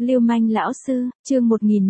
Lưu manh lão sư, chương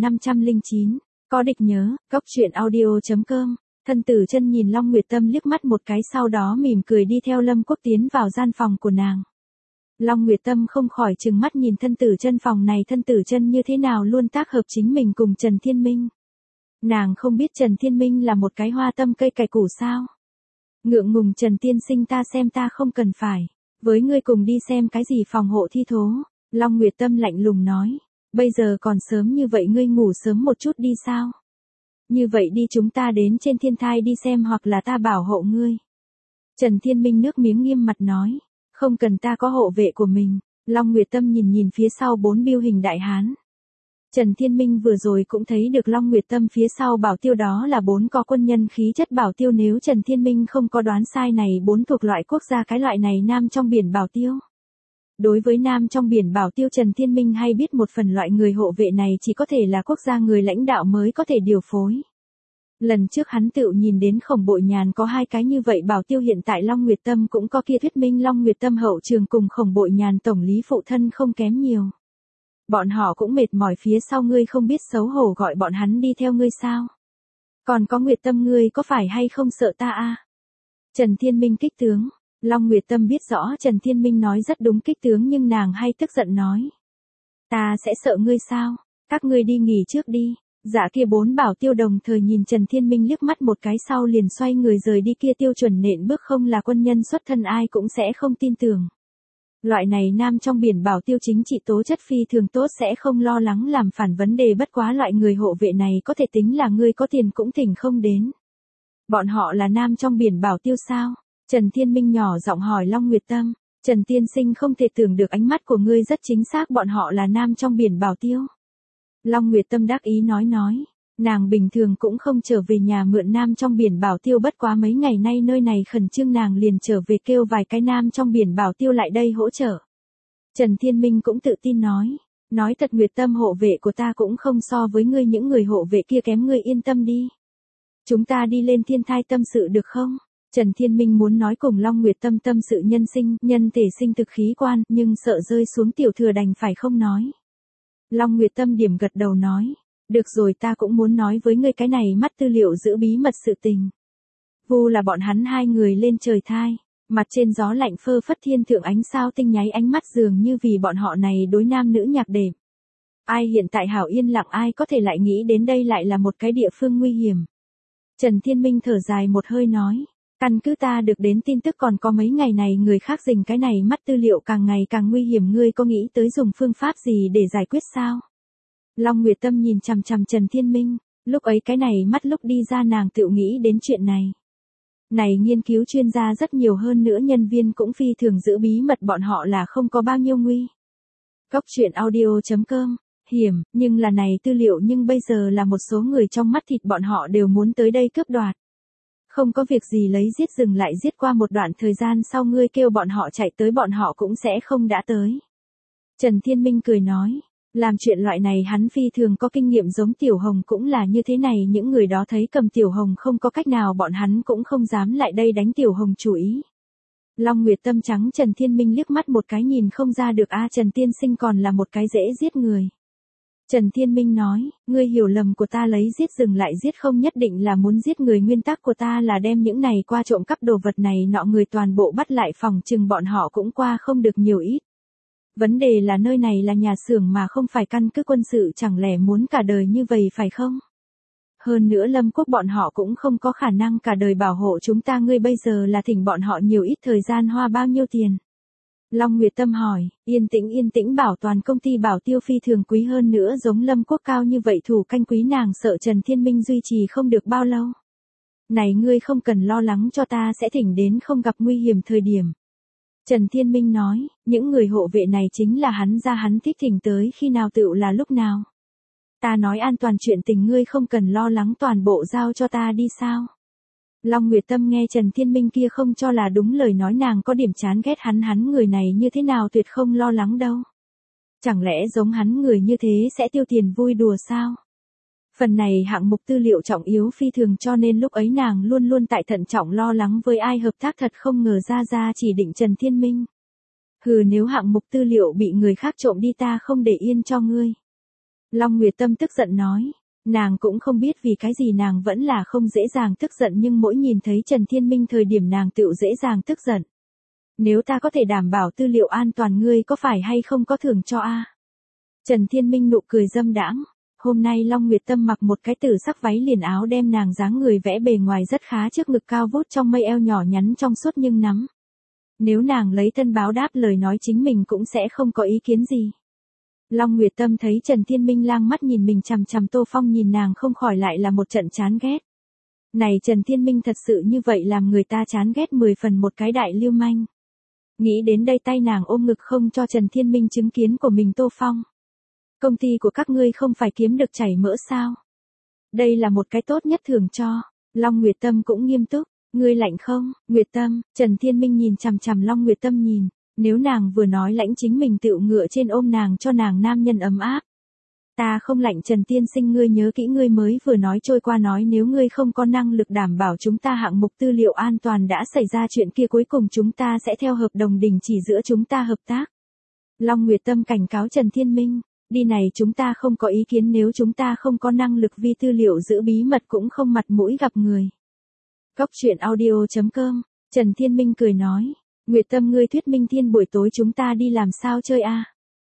1509, có địch nhớ, góc truyện audio.com. Thân Tử Chân nhìn Long Nguyệt Tâm liếc mắt một cái, sau đó mỉm cười đi theo Lâm Quốc tiến vào gian phòng của nàng. Long Nguyệt Tâm không khỏi trừng mắt nhìn Thân Tử Chân, phòng này Thân Tử Chân như thế nào luôn tác hợp chính mình cùng Trần Thiên Minh. Nàng không biết Trần Thiên Minh là một cái hoa tâm cây cải củ sao? Ngượng ngùng Trần tiên sinh, ta xem ta không cần phải với ngươi cùng đi xem cái gì phòng hộ thi thố. Long Nguyệt Tâm lạnh lùng nói, bây giờ còn sớm như vậy, ngươi ngủ sớm một chút đi sao? Như vậy đi, chúng ta đến trên thiên thai đi xem, hoặc là ta bảo hộ ngươi. Trần Thiên Minh nước miếng nghiêm mặt nói, không cần, ta có hộ vệ của mình. Long Nguyệt Tâm nhìn nhìn phía sau 4 biêu hình đại hán. Trần Thiên Minh vừa rồi cũng thấy được Long Nguyệt Tâm phía sau bảo tiêu đó là 4 có quân nhân khí chất bảo tiêu, nếu Trần Thiên Minh không có đoán sai, này 4 thuộc loại quốc gia cái loại này nam trong biển bảo tiêu. Đối với nam trong biển bảo tiêu, Trần Thiên Minh hay biết một phần, loại người hộ vệ này chỉ có thể là quốc gia người lãnh đạo mới có thể điều phối. Lần trước hắn tự nhìn đến Khổng Bội Nhàn có 2 cái như vậy bảo tiêu, hiện tại Long Nguyệt Tâm cũng có, kia thuyết minh Long Nguyệt Tâm hậu trường cùng Khổng Bội Nhàn tổng lý phụ thân không kém nhiều. Bọn họ cũng mệt mỏi phía sau, ngươi không biết xấu hổ gọi bọn hắn đi theo ngươi sao? Còn có Nguyệt Tâm, ngươi có phải hay không sợ ta a? Trần Thiên Minh kích tướng. Long Nguyệt Tâm biết rõ Trần Thiên Minh nói rất đúng, kích tướng, nhưng nàng hay tức giận nói, ta sẽ sợ ngươi sao? Các ngươi đi nghỉ trước đi. Dạ kia 4 bảo tiêu đồng thời nhìn Trần Thiên Minh liếc mắt một cái, sau liền xoay người rời đi, kia tiêu chuẩn nện bước, không là quân nhân xuất thân ai cũng sẽ không tin tưởng. Loại này nam trong biển bảo tiêu chính trị tố chất phi thường tốt, sẽ không lo lắng làm phản vấn đề, bất quá loại người hộ vệ này có thể tính là ngươi có tiền cũng thỉnh không đến. Bọn họ là nam trong biển bảo tiêu sao? Trần Thiên Minh nhỏ giọng hỏi Long Nguyệt Tâm. Trần tiên sinh, không thể tưởng được, ánh mắt của ngươi rất chính xác, bọn họ là nam trong biển bảo tiêu. Long Nguyệt Tâm đắc ý nói, nàng bình thường cũng không trở về nhà mượn nam trong biển bảo tiêu, bất quá mấy ngày nay nơi này khẩn trương, nàng liền trở về kêu vài cái nam trong biển bảo tiêu lại đây hỗ trợ. Trần Thiên Minh cũng tự tin nói thật Nguyệt Tâm, hộ vệ của ta cũng không so với ngươi những người hộ vệ kia kém, ngươi yên tâm đi. Chúng ta đi lên thiên thai tâm sự được không? Trần Thiên Minh muốn nói cùng Long Nguyệt Tâm tâm sự nhân sinh, nhân thể sinh thực khí quan, nhưng sợ rơi xuống tiểu thừa đành phải không nói. Long Nguyệt Tâm điểm gật đầu nói, được rồi, ta cũng muốn nói với ngươi cái này mắt tư liệu giữ bí mật sự tình. Vu là bọn hắn 2 người lên trời thai, mặt trên gió lạnh phơ phất, thiên thượng ánh sao tinh nháy ánh mắt, dường như vì bọn họ này đối nam nữ nhạc đệm. Ai hiện tại hảo yên lặng, ai có thể lại nghĩ đến đây lại là một cái địa phương nguy hiểm. Trần Thiên Minh thở dài một hơi nói, căn cứ ta được đến tin tức, còn có mấy ngày này người khác dình cái này mắt tư liệu càng ngày càng nguy hiểm, ngươi có nghĩ tới dùng phương pháp gì để giải quyết sao? Long Nguyệt Tâm nhìn chằm chằm Trần Thiên Minh, lúc ấy cái này mắt lúc đi ra nàng tự nghĩ đến chuyện này. Này nghiên cứu chuyên gia rất nhiều, hơn nữa nhân viên cũng phi thường giữ bí mật, bọn họ là không có bao nhiêu nguy. Góc truyện audio.com, hiểm, nhưng là này tư liệu, nhưng bây giờ là một số người trong mắt thịt, bọn họ đều muốn tới đây cướp đoạt. Không có việc gì lấy giết, dừng lại giết, qua một đoạn thời gian sau ngươi kêu bọn họ chạy tới, bọn họ cũng sẽ không đã tới. Trần Thiên Minh cười nói, làm chuyện loại này hắn phi thường có kinh nghiệm, giống Tiểu Hồng cũng là như thế này, những người đó thấy cầm Tiểu Hồng không có cách nào, bọn hắn cũng không dám lại đây đánh Tiểu Hồng chủ ý. Long Nguyệt Tâm trắng Trần Thiên Minh liếc mắt một cái, nhìn không ra được a, Trần tiên sinh còn là một cái dễ giết người. Trần Thiên Minh nói, ngươi hiểu lầm của ta, lấy giết dừng lại giết không nhất định là muốn giết người, nguyên tắc của ta là đem những này qua trộm cắp đồ vật này nọ người toàn bộ bắt lại, phòng chừng bọn họ cũng qua không được nhiều ít. Vấn đề là nơi này là nhà xưởng mà không phải căn cứ quân sự, chẳng lẽ muốn cả đời như vậy phải không? Hơn nữa Lâm Quốc bọn họ cũng không có khả năng cả đời bảo hộ chúng ta, ngươi bây giờ là thỉnh bọn họ nhiều ít thời gian, hoa bao nhiêu tiền? Long Nguyệt Tâm hỏi, yên tĩnh bảo toàn công ty bảo tiêu phi thường quý, hơn nữa giống Lâm Quốc cao như vậy thủ canh quý, nàng sợ Trần Thiên Minh duy trì không được bao lâu. Này ngươi không cần lo lắng cho, ta sẽ thỉnh đến không gặp nguy hiểm thời điểm. Trần Thiên Minh nói, những người hộ vệ này chính là hắn ra, hắn thích thỉnh tới khi nào tựu là lúc nào. Ta nói an toàn chuyện tình ngươi không cần lo lắng, toàn bộ giao cho ta đi sao? Long Nguyệt Tâm nghe Trần Thiên Minh kia không cho là đúng lời nói, nàng có điểm chán ghét hắn người này như thế nào tuyệt không lo lắng đâu. Chẳng lẽ giống hắn người như thế sẽ tiêu tiền vui đùa sao? Phần này hạng mục tư liệu trọng yếu phi thường, cho nên lúc ấy nàng luôn luôn tại thận trọng lo lắng với ai hợp tác, thật không ngờ ra chỉ định Trần Thiên Minh. Hừ, nếu hạng mục tư liệu bị người khác trộm đi, ta không để yên cho ngươi. Long Nguyệt Tâm tức giận nói. Nàng cũng không biết vì cái gì nàng vẫn là không dễ dàng tức giận nhưng mỗi nhìn thấy Trần Thiên Minh thời điểm nàng tựu dễ dàng tức giận. Nếu ta có thể đảm bảo tư liệu an toàn ngươi có phải hay không có thưởng cho a? Trần Thiên Minh nụ cười dâm đãng. Hôm nay Long Nguyệt Tâm mặc một cái tử sắc váy liền áo đem nàng dáng người vẽ bề ngoài rất khá trước ngực cao vút trong mây eo nhỏ nhắn trong suốt nhưng nắm. Nếu nàng lấy thân báo đáp lời nói chính mình cũng sẽ không có ý kiến gì. Long Nguyệt Tâm thấy Trần Thiên Minh lang mắt nhìn mình chằm chằm Tô Phong nhìn nàng không khỏi lại là một trận chán ghét. Này Trần Thiên Minh thật sự như vậy làm người ta chán ghét 10 phần một cái đại lưu manh. Nghĩ đến đây tay nàng ôm ngực không cho Trần Thiên Minh chứng kiến của mình Tô Phong. Công ty của các ngươi không phải kiếm được chảy mỡ sao? Đây là một cái tốt nhất thưởng cho. Long Nguyệt Tâm cũng nghiêm túc. Ngươi lạnh không, Nguyệt Tâm? Trần Thiên Minh nhìn chằm chằm Long Nguyệt Tâm nhìn. Nếu nàng vừa nói lãnh chính mình tựu ngựa trên ôm nàng cho nàng nam nhân ấm áp. Ta không lạnh Trần Tiên Sinh ngươi nhớ kỹ ngươi mới vừa nói trôi qua nói nếu ngươi không có năng lực đảm bảo chúng ta hạng mục tư liệu an toàn đã xảy ra chuyện kia cuối cùng chúng ta sẽ theo hợp đồng đình chỉ giữa chúng ta hợp tác. Long Nguyệt Tâm cảnh cáo Trần Thiên Minh, đi này chúng ta không có ý kiến nếu chúng ta không có năng lực vi tư liệu giữ bí mật cũng không mặt mũi gặp người. Cóc truyện audio.com, Trần Thiên Minh cười nói, Nguyệt Tâm ngươi thuyết minh thiên buổi tối chúng ta đi làm sao chơi a?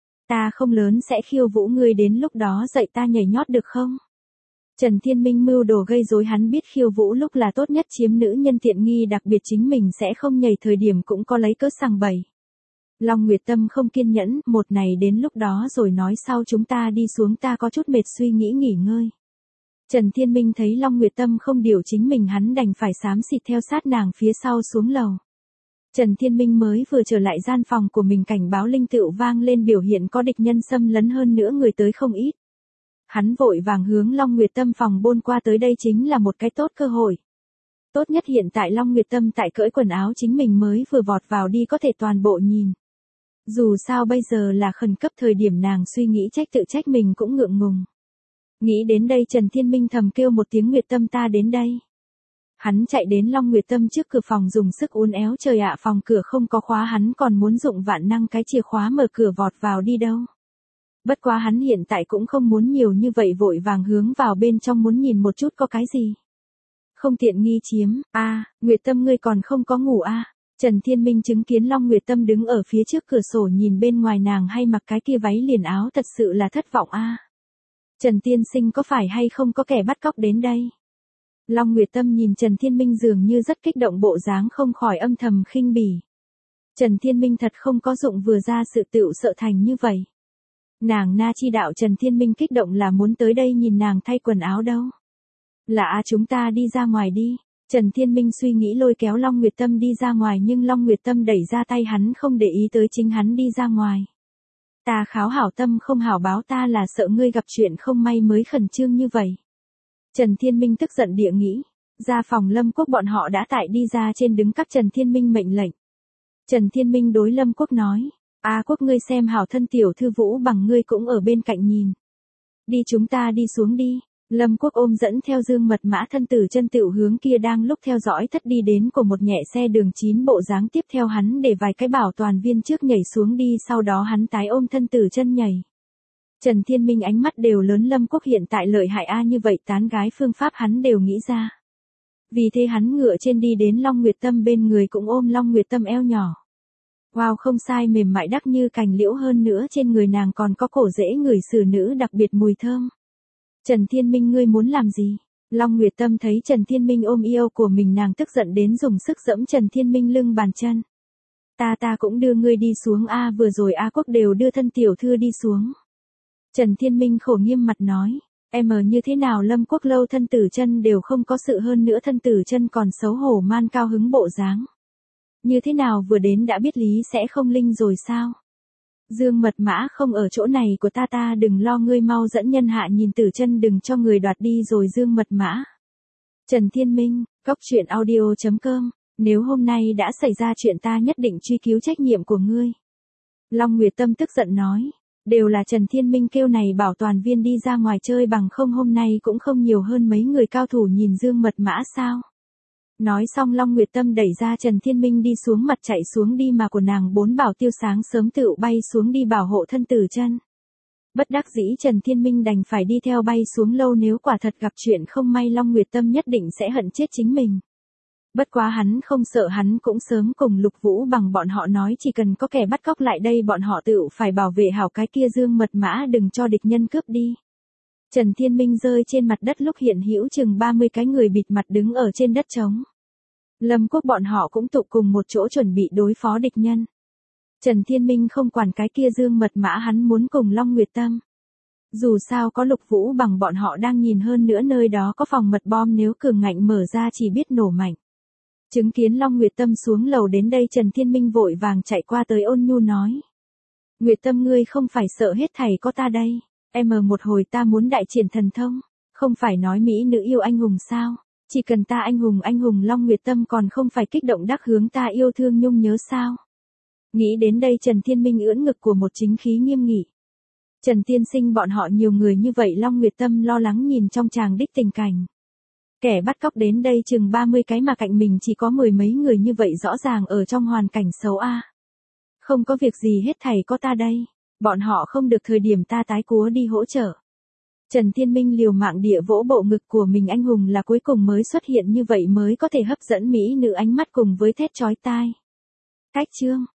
Ta không lớn sẽ khiêu vũ ngươi đến lúc đó dạy ta nhảy nhót được không? Trần Thiên Minh mưu đồ gây rối hắn biết khiêu vũ lúc là tốt nhất chiếm nữ nhân tiện nghi đặc biệt chính mình sẽ không nhảy thời điểm cũng có lấy cớ sằng bậy. Long Nguyệt Tâm không kiên nhẫn, một này đến lúc đó rồi nói sau chúng ta đi xuống ta có chút mệt suy nghĩ nghỉ ngơi. Trần Thiên Minh thấy Long Nguyệt Tâm không điều chính mình hắn đành phải xám xịt theo sát nàng phía sau xuống lầu. Trần Thiên Minh mới vừa trở lại gian phòng của mình cảnh báo linh tựu vang lên biểu hiện có địch nhân xâm lấn hơn nữa người tới không ít. Hắn vội vàng hướng Long Nguyệt Tâm phòng bôn qua tới đây chính là một cái tốt cơ hội. Tốt nhất hiện tại Long Nguyệt Tâm tại cởi quần áo chính mình mới vừa vọt vào đi có thể toàn bộ nhìn. Dù sao bây giờ là khẩn cấp thời điểm nàng suy nghĩ trách tự trách mình cũng ngượng ngùng. Nghĩ đến đây Trần Thiên Minh thầm kêu một tiếng Nguyệt Tâm ta đến đây. Hắn chạy đến Long Nguyệt Tâm trước cửa phòng dùng sức uốn éo trời ạ phòng cửa không có khóa hắn còn muốn dụng vạn năng cái chìa khóa mở cửa vọt vào đi đâu. Bất quá hắn hiện tại cũng không muốn nhiều như vậy vội vàng hướng vào bên trong muốn nhìn một chút có cái gì. Không tiện nghi chiếm, Nguyệt Tâm ngươi còn không có ngủ Trần Thiên Minh chứng kiến Long Nguyệt Tâm đứng ở phía trước cửa sổ nhìn bên ngoài nàng hay mặc cái kia váy liền áo thật sự là thất vọng Trần Tiên Sinh có phải hay không có kẻ bắt cóc đến đây? Long Nguyệt Tâm nhìn Trần Thiên Minh dường như rất kích động bộ dáng không khỏi âm thầm khinh bỉ. Trần Thiên Minh thật không có dụng vừa ra sự tựu sợ thành như vậy. Nàng na chi đạo Trần Thiên Minh kích động là muốn tới đây nhìn nàng thay quần áo đâu. Là chúng ta đi ra ngoài đi. Trần Thiên Minh suy nghĩ lôi kéo Long Nguyệt Tâm đi ra ngoài nhưng Long Nguyệt Tâm đẩy ra tay hắn không để ý tới chính hắn đi ra ngoài. Ta kháo hảo tâm không hảo báo ta là sợ ngươi gặp chuyện không may mới khẩn trương như vậy. Trần Thiên Minh tức giận địa nghĩ. Ra phòng Lâm Quốc bọn họ đã tại đi ra trên đứng các Trần Thiên Minh mệnh lệnh. Trần Thiên Minh đối Lâm Quốc nói. Quốc ngươi xem hảo thân tiểu thư Vũ bằng ngươi cũng ở bên cạnh nhìn. Đi chúng ta đi xuống đi. Lâm Quốc ôm dẫn theo Dương Mật Mã thân tử chân tiểu hướng kia đang lúc theo dõi thất đi đến của một nhẹ xe đường 9 bộ dáng tiếp theo hắn để vài cái bảo toàn viên trước nhảy xuống đi sau đó hắn tái ôm thân tử chân nhảy. Trần Thiên Minh ánh mắt đều lớn Lâm Quốc hiện tại lợi hại như vậy tán gái phương pháp hắn đều nghĩ ra. Vì thế hắn ngựa trên đi đến Long Nguyệt Tâm bên người cũng ôm Long Nguyệt Tâm eo nhỏ. Wow không sai mềm mại đắc như cành liễu hơn nữa trên người nàng còn có cổ rễ người xử nữ đặc biệt mùi thơm. Trần Thiên Minh ngươi muốn làm gì? Long Nguyệt Tâm thấy Trần Thiên Minh ôm yêu của mình nàng tức giận đến dùng sức giẫm Trần Thiên Minh lưng bàn chân. Ta cũng đưa ngươi đi xuống vừa rồi Quốc đều đưa thân tiểu thư đi xuống. Trần Thiên Minh khổ nghiêm mặt nói. Em như thế nào Lâm Quốc lâu thân tử chân đều không có sự hơn nữa thân tử chân còn xấu hổ man cao hứng bộ dáng. Như thế nào vừa đến đã biết lý sẽ không linh rồi sao? Dương Mật Mã không ở chỗ này của ta đừng lo ngươi mau dẫn nhân hạ nhìn tử chân đừng cho người đoạt đi rồi Dương Mật Mã. Trần Thiên Minh, cóc truyện audio.com, nếu hôm nay đã xảy ra chuyện ta nhất định truy cứu trách nhiệm của ngươi. Long Nguyệt Tâm tức giận nói, đều là Trần Thiên Minh kêu này bảo toàn viên đi ra ngoài chơi bằng không hôm nay cũng không nhiều hơn mấy người cao thủ nhìn Dương Mật Mã sao. Nói xong Long Nguyệt Tâm đẩy ra Trần Thiên Minh đi xuống mặt chạy xuống đi mà của nàng 4 bảo tiêu sáng sớm tựu bay xuống đi bảo hộ thân tử chân. Bất đắc dĩ Trần Thiên Minh đành phải đi theo bay xuống lâu, nếu quả thật gặp chuyện không may Long Nguyệt Tâm nhất định sẽ hận chết chính mình. Bất quá hắn không sợ, hắn cũng sớm cùng Lục Vũ Bằng bọn họ nói chỉ cần có kẻ bắt cóc lại đây bọn họ tự phải bảo vệ hảo cái kia dương mật mã, đừng cho địch nhân cướp đi. Trần Thiên Minh rơi trên mặt đất lúc hiện hữu chừng 30 cái người bịt mặt đứng ở trên đất trống. Lâm Quốc bọn họ cũng tụ cùng một chỗ chuẩn bị đối phó địch nhân. Trần Thiên Minh không quản cái kia dương mật mã, hắn muốn cùng Long Nguyệt Tâm. Dù sao có Lục Vũ Bằng bọn họ đang nhìn, hơn nữa nơi đó có phòng mật bom, nếu cường ngạnh mở ra chỉ biết nổ mạnh. Chứng kiến Long Nguyệt Tâm xuống lầu đến đây, Trần Thiên Minh vội vàng chạy qua tới ôn nhu nói. Nguyệt Tâm, ngươi không phải sợ hết thảy có ta đây. Một hồi ta muốn đại triển thần thông. Không phải nói mỹ nữ yêu anh hùng sao? Chỉ cần ta anh hùng Long Nguyệt Tâm còn không phải kích động đắc hướng ta yêu thương nhung nhớ sao? Nghĩ đến đây Trần Thiên Minh ưỡn ngực của một chính khí nghiêm nghị. Trần tiên sinh, bọn họ nhiều người như vậy, Long Nguyệt Tâm lo lắng nhìn trong tràng đích tình cảnh. Kẻ bắt cóc đến đây chừng 30 cái mà cạnh mình chỉ có 10 mấy người, như vậy rõ ràng ở trong hoàn cảnh xấu a. Không có việc gì hết, thầy có ta đây. Bọn họ không được thời điểm ta tái cúa đi hỗ trợ. Trần Thiên Minh liều mạng địa vỗ bộ ngực của mình, anh hùng là cuối cùng mới xuất hiện, như vậy mới có thể hấp dẫn mỹ nữ ánh mắt cùng với thét chói tai. Cách chương